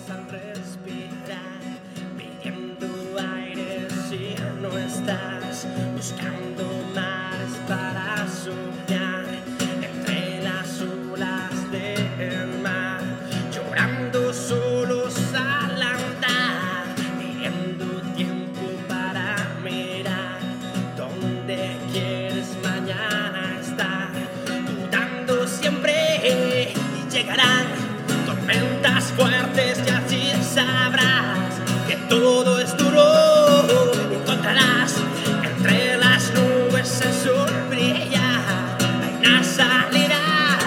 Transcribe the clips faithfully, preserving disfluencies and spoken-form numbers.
al respirar, pidiendo aire si no estás, buscando mares para soñar, entre las olas del mar, llorando solos al andar, pidiendo tiempo para mirar dónde quieres mañana estar, dudando siempre y llegarán tormentas fuertes y así sabrás que todo es duro. Encontrarás entre las nubes el sol brilla, hay una salida,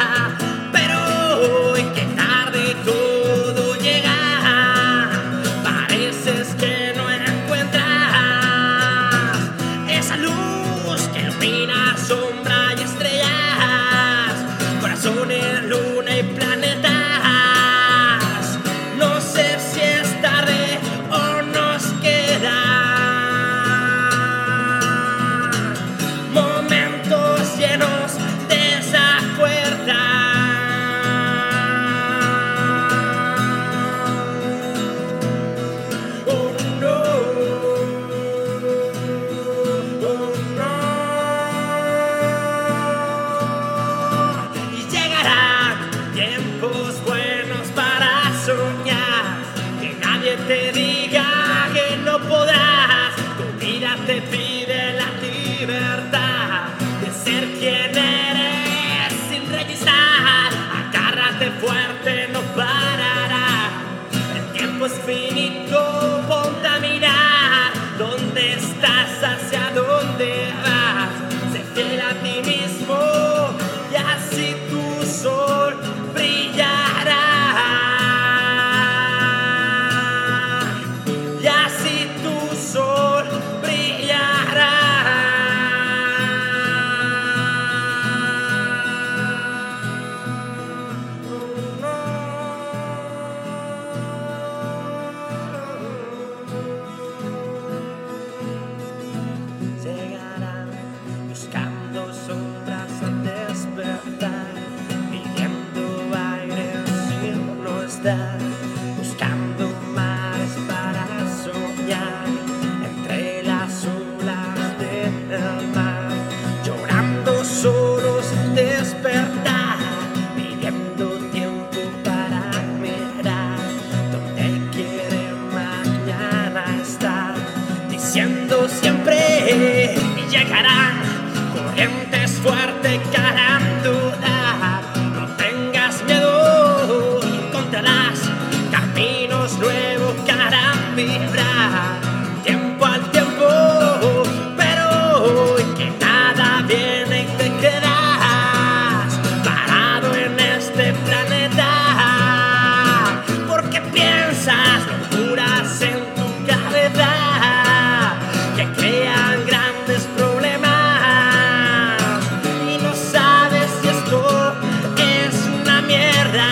pero hoy que tarde todo llega, pareces que no encuentras esa luz que ilumina sombra y estrellas, corazones, luna y planetas. No sé si es tarde o nos quedan momentos llenos de desacuerdo. Oh no, oh no. Y llegarán tiempos buenos para soñar, que nadie te diga que no podrás. Tu vida te pide la libertad de ser quien eres sin revisar. Agárrate fuerte, no parará. El tiempo es finito, ponte a mirar dónde estás, hacia dónde vas. Sé fiel a ti mismo y así tu sol brillará. Y así tu sol brillará. Oh, no. Llegarán buscando sombras al despertar, pidiendo aire si no estás, buscando mares para soñar, entre las olas del mar, llorando solos despertar, pidiendo tiempo para mirar dónde quiere mañana estar, diciendo siempre y llegarán corrientes fuertes que harán dudar. No tengas miedo, encontrarás caminos nuevos que harán vibrar. Tiempo al tiempo, pero hoy que nada viene y te quedas parado en este planeta, porque piensas locuras en tu cabeza que crean grandes problemas y no sabes si esto es una mierda.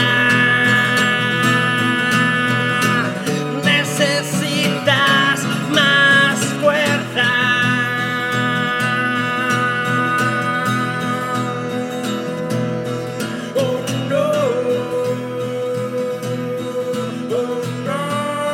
Necesitas más fuerza. Oh no, oh no.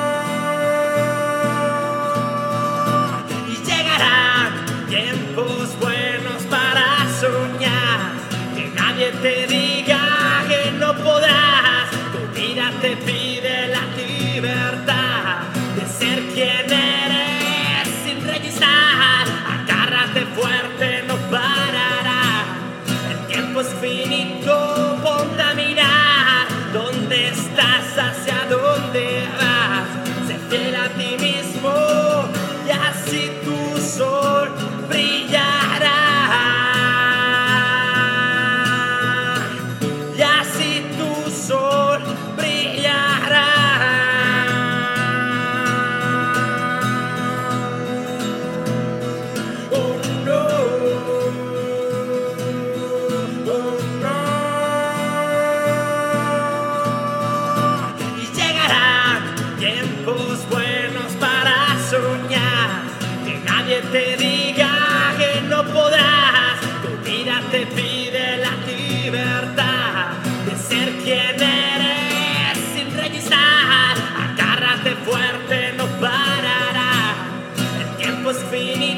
Y llegarán tiempos buenos para soñar, que nadie te diga que no podrás. Tu vida te pide la libertad de ser quien eres sin revisar. Agárrate fuerte, no parará. El tiempo es finito, ponte a mirar dónde estás, hacia dónde vas. Sé fiel a ti mismo y así tu sol brillará.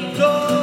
cinco.